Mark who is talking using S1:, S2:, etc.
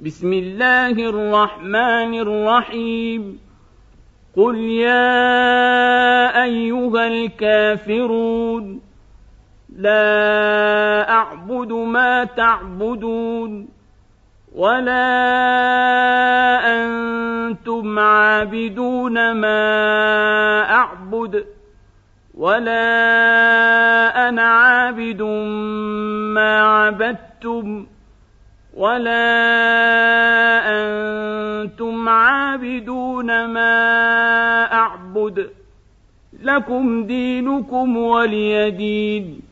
S1: بسم الله الرحمن الرحيم قل يا أيها الكافرون لا أعبد ما تعبدون ولا أنتم عابدون ما أعبد ولا أنا عابد ما عبدتم ولا أنتم عابدون ما أعبد لكم دينكم ولي دين